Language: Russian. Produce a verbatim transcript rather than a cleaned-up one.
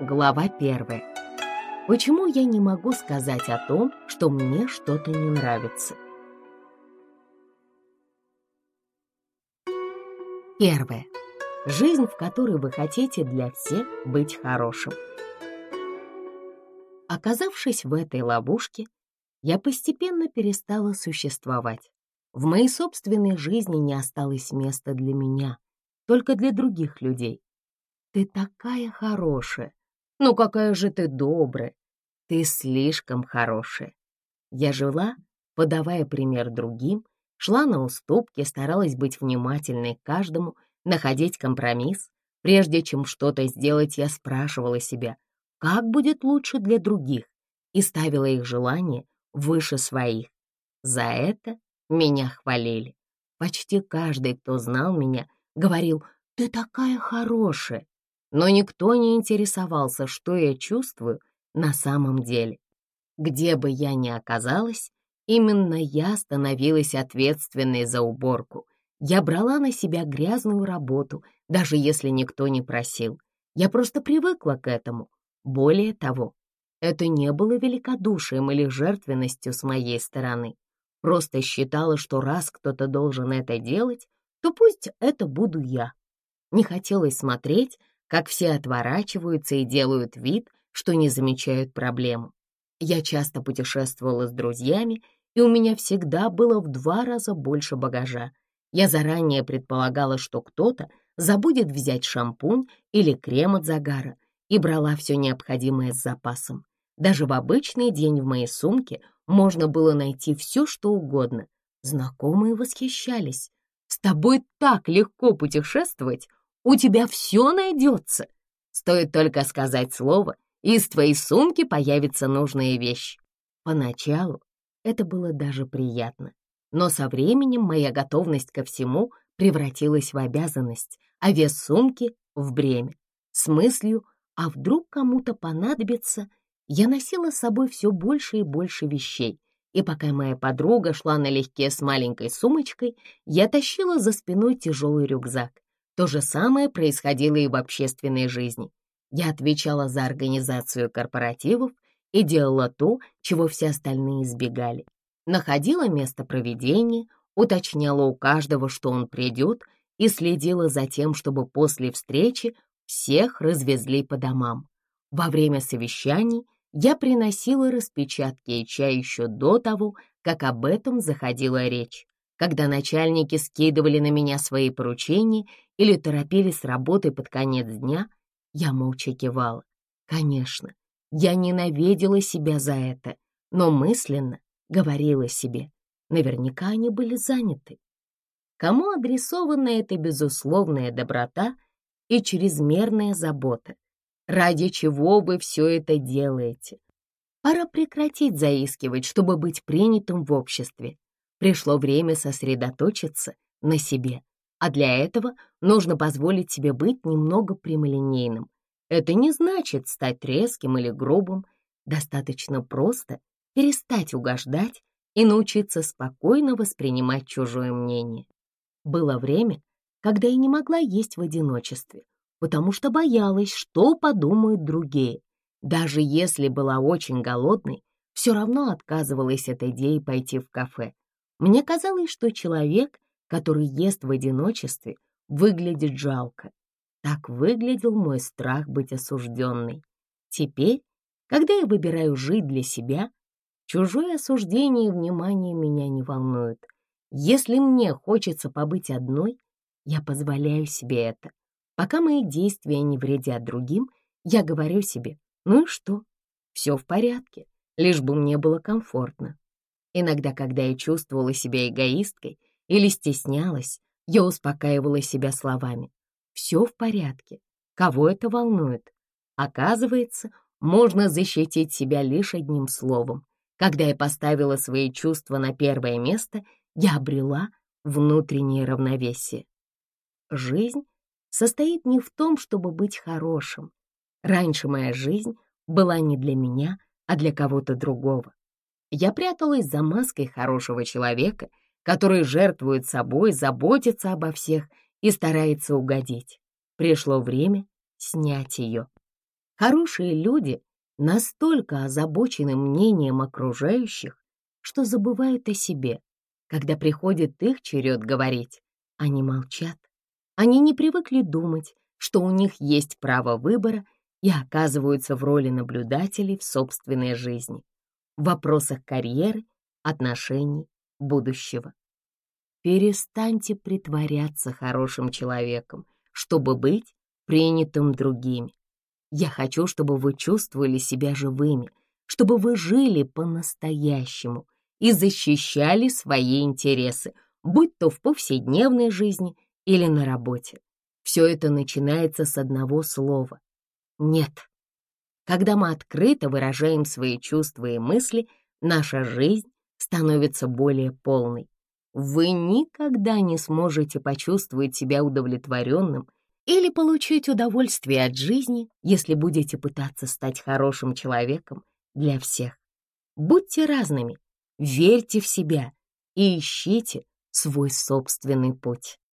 Глава первая. Почему я не могу сказать о том, что мне что-то не нравится? Первое. Жизнь, в которой вы хотите для всех быть хорошим. Оказавшись в этой ловушке, я постепенно перестала существовать. В моей собственной жизни не осталось места для меня, только для других людей. Ты такая хорошая. Ну какая же ты добрая. Ты слишком хорошая. Я жила, подавая пример другим, шла на уступки, старалась быть внимательной к каждому, находить компромисс. Прежде чем что-то сделать, я спрашивала себя, как будет лучше для других, и ставила их желания выше своих. За это меня хвалили. Почти каждый, кто знал меня, говорил: «Ты такая хорошая». Но никто не интересовался, что я чувствую на самом деле. Где бы я ни оказалась, именно я становилась ответственной за уборку. Я брала на себя грязную работу, даже если никто не просил. Я просто привыкла к этому. Более того, это не было великодушием или жертвенностью с моей стороны. Просто считала, что раз кто-то должен это делать, то пусть это буду я. Не хотелось смотреть, как все отворачиваются и делают вид, что не замечают проблему. Я часто путешествовала с друзьями, и у меня всегда было в два раза больше багажа. Я заранее предполагала, что кто-то забудет взять шампунь или крем от загара, и брала все необходимое с запасом. Даже в обычный день в моей сумке можно было найти все, что угодно. Знакомые восхищались. «С тобой так легко путешествовать! У тебя все найдется! Стоит только сказать слово, и из твоей сумки появится нужная вещь». Поначалу это было даже приятно, но со временем моя готовность ко всему превратилась в обязанность, а вес сумки — в бремя. С мыслью «а вдруг кому-то понадобится», я носила с собой все больше и больше вещей, и пока моя подруга шла налегке с маленькой сумочкой, я тащила за спиной тяжелый рюкзак. То же самое происходило и в общественной жизни. Я отвечала за организацию корпоративов и делала то, чего все остальные избегали. Находила место проведения, уточняла у каждого, что он придет, и следила за тем, чтобы после встречи всех развезли по домам. Во время совещаний я приносила распечатки и чай еще до того, как об этом заходила речь. Когда начальники скидывали на меня свои поручения или торопились с работой под конец дня, я молча кивала. Конечно, я ненавидела себя за это, но мысленно говорила себе, наверняка они были заняты. Кому адресована эта безусловная доброта и чрезмерная забота? Ради чего вы все это делаете? Пора прекратить заискивать, чтобы быть принятым в обществе. Пришло время сосредоточиться на себе, а для этого нужно позволить себе быть немного прямолинейным. Это не значит стать резким или грубым, достаточно просто перестать угождать и научиться спокойно воспринимать чужое мнение. Было время, когда я не могла есть в одиночестве, потому что боялась, что подумают другие. Даже если была очень голодной, все равно отказывалась от идеи пойти в кафе. Мне казалось, что человек, который ест в одиночестве, выглядит жалко. Так выглядел мой страх быть осужденной. Теперь, когда я выбираю жить для себя, чужое осуждение и внимание меня не волнуют. Если мне хочется побыть одной, я позволяю себе это. Пока мои действия не вредят другим, я говорю себе: ну и что? Все в порядке, лишь бы мне было комфортно. Иногда, когда я чувствовала себя эгоисткой или стеснялась, я успокаивала себя словами: все в порядке, кого это волнует? Оказывается, можно защитить себя лишь одним словом. Когда я поставила свои чувства на первое место, я обрела внутреннее равновесие. Жизнь состоит не в том, чтобы быть хорошим. Раньше моя жизнь была не для меня, а для кого-то другого. Я пряталась за маской хорошего человека, который жертвует собой, заботится обо всех и старается угодить. Пришло время снять ее. Хорошие люди настолько озабочены мнением окружающих, что забывают о себе. Когда приходит их черед говорить, они молчат. Они не привыкли думать, что у них есть право выбора, и оказываются в роли наблюдателей в собственной жизни, в вопросах карьеры, отношений, будущего. Перестаньте притворяться хорошим человеком, чтобы быть принятым другими. Я хочу, чтобы вы чувствовали себя живыми, чтобы вы жили по-настоящему и защищали свои интересы, будь то в повседневной жизни или на работе. Все это начинается с одного слова — «нет». Когда мы открыто выражаем свои чувства и мысли, наша жизнь становится более полной. Вы никогда не сможете почувствовать себя удовлетворенным или получить удовольствие от жизни, если будете пытаться стать хорошим человеком для всех. Будьте разными, верьте в себя и ищите свой собственный путь.